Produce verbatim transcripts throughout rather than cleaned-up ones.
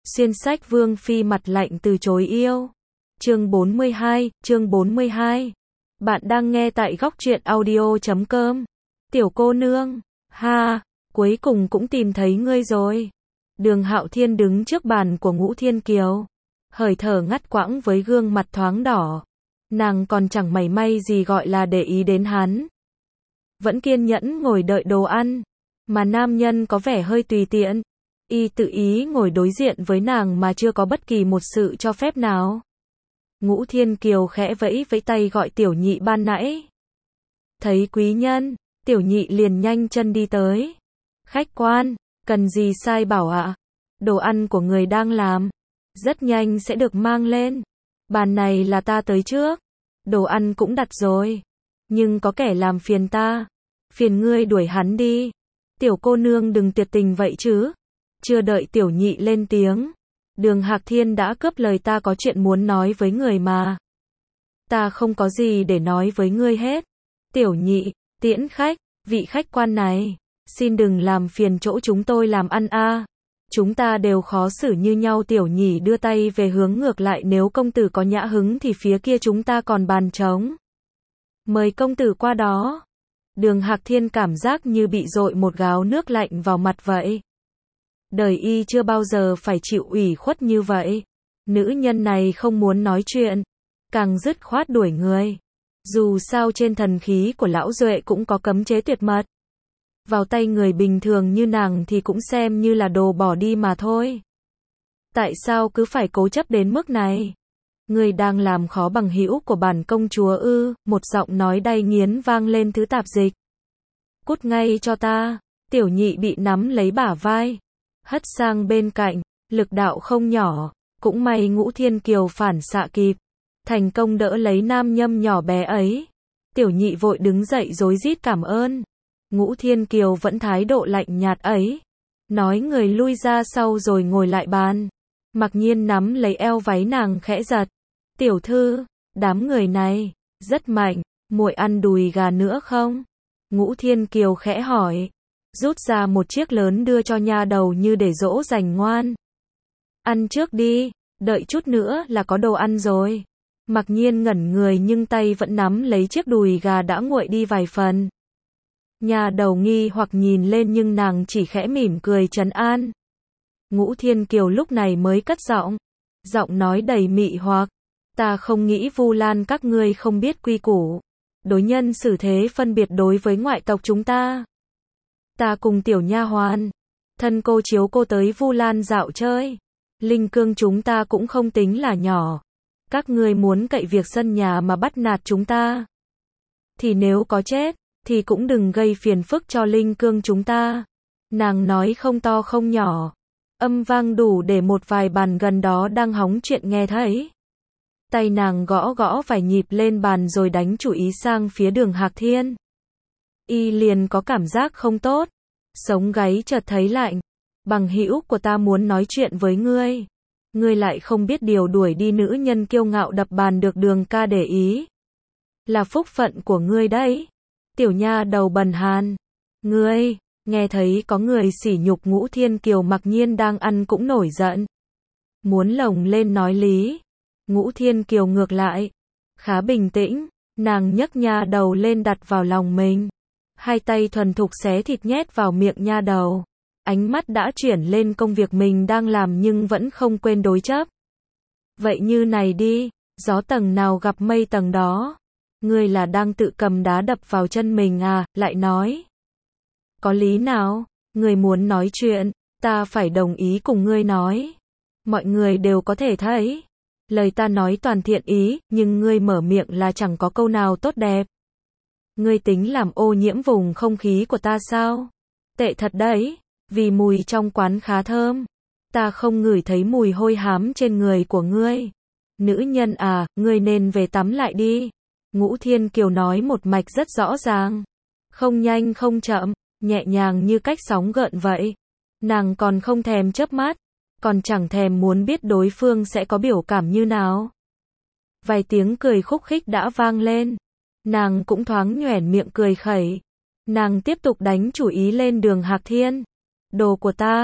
Xuyên sách Vương Phi mặt lạnh từ chối yêu. Chương bốn mươi hai, chương bốn mươi hai. Bạn đang nghe tại góc truyện audio chấm com. Tiểu cô nương, ha, cuối cùng cũng tìm thấy ngươi rồi. Đường Hạo Thiên đứng trước bàn của Ngũ Thiên Kiều, hời thở ngắt quãng với gương mặt thoáng đỏ. Nàng còn chẳng mảy may gì gọi là để ý đến hắn. Vẫn kiên nhẫn ngồi đợi đồ ăn, mà nam nhân có vẻ hơi tùy tiện. Y tự ý ngồi đối diện với nàng mà chưa có bất kỳ một sự cho phép nào. Ngũ Thiên Kiều khẽ vẫy vẫy tay gọi tiểu nhị ban nãy. Thấy quý nhân, tiểu nhị liền nhanh chân đi tới. Khách quan, cần gì sai bảo ạ? Đồ ăn của người đang làm, rất nhanh sẽ được mang lên. Bàn này là ta tới trước, đồ ăn cũng đặt rồi. Nhưng có kẻ làm phiền ta, phiền ngươi đuổi hắn đi. Tiểu cô nương đừng tuyệt tình vậy chứ. Chưa đợi tiểu nhị lên tiếng, Đường Hạc Thiên đã cướp lời, ta có chuyện muốn nói với người mà. Ta không có gì để nói với ngươi hết. Tiểu nhị, tiễn khách, vị khách quan này, xin đừng làm phiền chỗ chúng tôi làm ăn a. À. Chúng ta đều khó xử như nhau. Tiểu nhị đưa tay về hướng ngược lại, nếu công tử có nhã hứng thì phía kia chúng ta còn bàn trống. Mời công tử qua đó. Đường Hạc Thiên cảm giác như bị dội một gáo nước lạnh vào mặt vậy. Đời y chưa bao giờ phải chịu ủy khuất như vậy. Nữ nhân này không muốn nói chuyện, càng dứt khoát đuổi người. Dù sao trên thần khí của lão Duệ cũng có cấm chế tuyệt mật. Vào tay người bình thường như nàng thì cũng xem như là đồ bỏ đi mà thôi. Tại sao cứ phải cố chấp đến mức này? Người đang làm khó bằng hữu của bản công chúa ư? Một giọng nói đay nghiến vang lên thứ tạp dịch. Cút ngay cho ta. Tiểu nhị bị nắm lấy bả vai, hất sang bên cạnh, lực đạo không nhỏ. Cũng may Ngũ Thiên Kiều phản xạ kịp, thành công đỡ lấy nam nhâm nhỏ bé ấy. Tiểu nhị vội đứng dậy rối rít cảm ơn. Ngũ Thiên Kiều vẫn thái độ lạnh nhạt ấy, nói người lui ra sau rồi ngồi lại bàn. Mặc nhiên nắm lấy eo váy nàng khẽ giật. Tiểu thư, đám người này rất mạnh, muội ăn đùi gà nữa không? Ngũ Thiên Kiều khẽ hỏi, rút ra một chiếc lớn đưa cho nha đầu như để dỗ dành ngoan. Ăn trước đi, đợi chút nữa là có đồ ăn rồi. Mặc nhiên ngẩn người nhưng tay vẫn nắm lấy chiếc đùi gà đã nguội đi vài phần. Nha đầu nghi hoặc nhìn lên nhưng nàng chỉ khẽ mỉm cười trấn an. Ngũ Thiên Kiều lúc này mới cất giọng, giọng nói đầy mị hoặc. Ta không nghĩ Vu Lan các ngươi không biết quy củ, đối nhân xử thế phân biệt đối với ngoại tộc chúng ta. Ta cùng tiểu nha hoàn, thân cô chiếu cô tới Vu Lan dạo chơi. Linh cương chúng ta cũng không tính là nhỏ. Các ngươi muốn cậy việc sân nhà mà bắt nạt chúng ta, thì nếu có chết, thì cũng đừng gây phiền phức cho linh cương chúng ta. Nàng nói không to không nhỏ, âm vang đủ để một vài bàn gần đó đang hóng chuyện nghe thấy. Tay nàng gõ gõ vài nhịp lên bàn rồi đánh chủ ý sang phía Đường Hạc Thiên. Y liền có cảm giác không tốt, sống gáy chợt thấy lạnh. Bằng hữu của ta muốn nói chuyện với ngươi, ngươi lại không biết điều đuổi đi nữ nhân kiêu ngạo đập bàn được Đường ca để ý. Là phúc phận của ngươi đấy. Tiểu nha đầu bần hàn, ngươi, nghe thấy có người sỉ nhục Ngũ Thiên Kiều mặc nhiên đang ăn cũng nổi giận. Muốn lồng lên nói lý. Ngũ Thiên Kiều ngược lại, khá bình tĩnh, nàng nhấc nha đầu lên đặt vào lòng mình. Hai tay thuần thục xé thịt nhét vào miệng nha đầu. Ánh mắt đã chuyển lên công việc mình đang làm nhưng vẫn không quên đối chấp. Vậy như này đi, gió tầng nào gặp mây tầng đó. Ngươi là đang tự cầm đá đập vào chân mình à? Lại nói, có lý nào? Ngươi muốn nói chuyện, ta phải đồng ý cùng ngươi nói. Mọi người đều có thể thấy, lời ta nói toàn thiện ý, nhưng ngươi mở miệng là chẳng có câu nào tốt đẹp. Ngươi tính làm ô nhiễm vùng không khí của ta sao? Tệ thật đấy, vì mùi trong quán khá thơm. Ta không ngửi thấy mùi hôi hám trên người của ngươi. Nữ nhân à, ngươi nên về tắm lại đi. Ngũ Thiên Kiều nói một mạch rất rõ ràng. Không nhanh không chậm, nhẹ nhàng như cách sóng gợn vậy. Nàng còn không thèm chớp mắt, còn chẳng thèm muốn biết đối phương sẽ có biểu cảm như nào. Vài tiếng cười khúc khích đã vang lên. Nàng cũng thoáng nhoẻn miệng cười khẩy. Nàng tiếp tục đánh chủ ý lên Đường Hạc Thiên. Đồ của ta,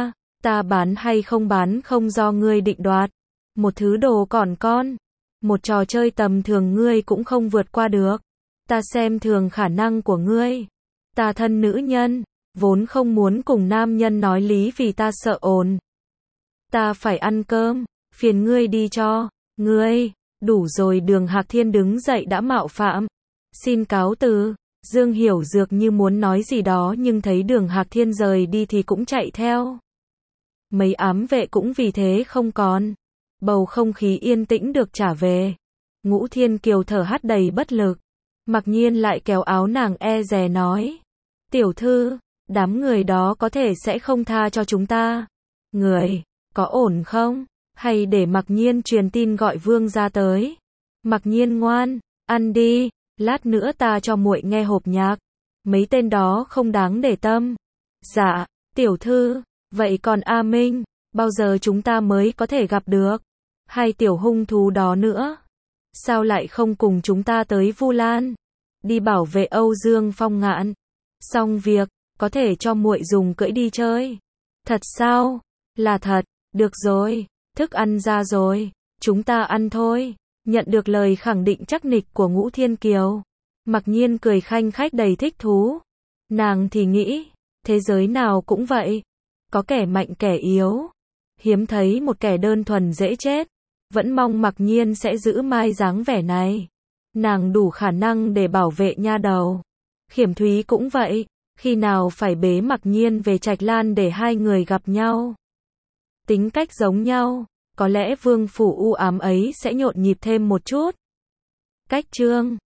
Ta bán hay không bán không do ngươi định đoạt. Một thứ đồ còn con. Một trò chơi tầm thường ngươi cũng không vượt qua được. Ta xem thường khả năng của ngươi. Ta thân nữ nhân, vốn không muốn cùng nam nhân nói lý vì ta sợ ồn. Ta phải ăn cơm, phiền ngươi đi cho. Ngươi, đủ rồi. Đường Hạc Thiên đứng dậy đã mạo phạm. Xin cáo từ. Dương Hiểu Dược như muốn nói gì đó nhưng thấy Đường Hạc Thiên rời đi thì cũng chạy theo. Mấy ám vệ cũng vì thế không còn. Bầu không khí yên tĩnh được trả về. Ngũ Thiên Kiều thở hắt đầy bất lực. Mặc Nhiên lại kéo áo nàng e dè nói. Tiểu thư, đám người đó có thể sẽ không tha cho chúng ta. Người, có ổn không? Hay để Mặc Nhiên truyền tin gọi vương ra tới. Mặc Nhiên ngoan, ăn đi, lát nữa ta cho muội nghe hộp nhạc. Mấy tên đó không đáng để tâm. Dạ, tiểu thư, vậy còn A Minh, bao giờ chúng ta mới có thể gặp được? Hai tiểu hung thú đó nữa. Sao lại không cùng chúng ta tới Vu Lan? Đi bảo vệ Âu Dương Phong Ngạn. Xong việc, có thể cho muội dùng cưỡi đi chơi. Thật sao? Là thật, được rồi, thức ăn ra rồi, chúng ta ăn thôi. Nhận được lời khẳng định chắc nịch của Ngũ Thiên Kiều. Mặc Nhiên cười khanh khách đầy thích thú. Nàng thì nghĩ, thế giới nào cũng vậy. Có kẻ mạnh kẻ yếu. Hiếm thấy một kẻ đơn thuần dễ chết. Vẫn mong Mặc Nhiên sẽ giữ mai dáng vẻ này. Nàng đủ khả năng để bảo vệ nha đầu. Khiểm Thúy cũng vậy. Khi nào phải bế Mặc Nhiên về Trạch Lan để hai người gặp nhau. Tính cách giống nhau. Có lẽ vương phủ u ám ấy sẽ nhộn nhịp thêm một chút. Cách chương